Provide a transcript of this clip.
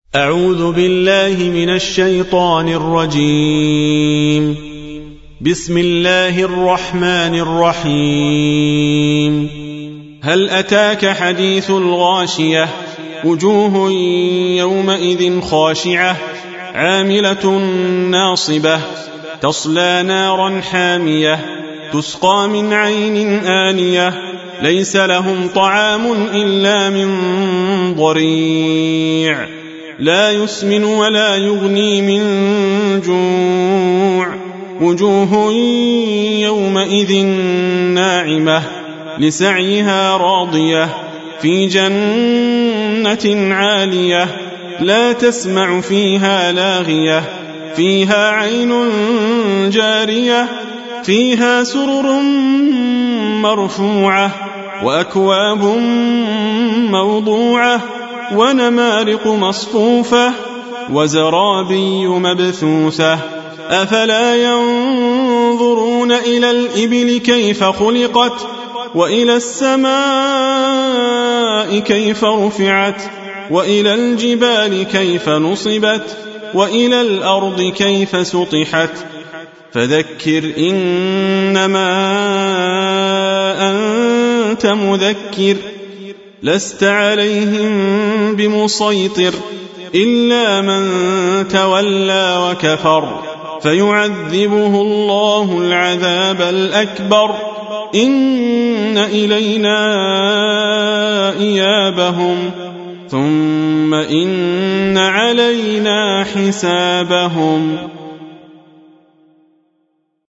أعوذ بالله من الشيطان الرجيم. بسم الله الرحمن الرحيم. هل أتاك حديث الغاشية؟ وجوه يومئذ خاشعة عاملة ناصبة تصلى نارا حامية تسقى من عين آنية ليس لهم طعام إلا من ضريع لا يسمن ولا يغني من جوع. وجوه يومئذ ناعمة لسعيها راضية في جنة عالية لا تسمع فيها لاغية فيها عين جارية فيها سرر مرفوعة وأكواب موضوعة ونمارق مصفوفة وزرابي مبثوثة. أفلا ينظرون إلى الإبل كيف خلقت وإلى السماء كيف رفعت وإلى الجبال كيف نصبت وإلى الأرض كيف سطحت. فذكر إنما أنت مذكر لست عليهم بمسيطر إلا من تولى وكفر فيعذبه الله العذاب الأكبر. إن إلينا إيابهم ثم إن علينا حسابهم.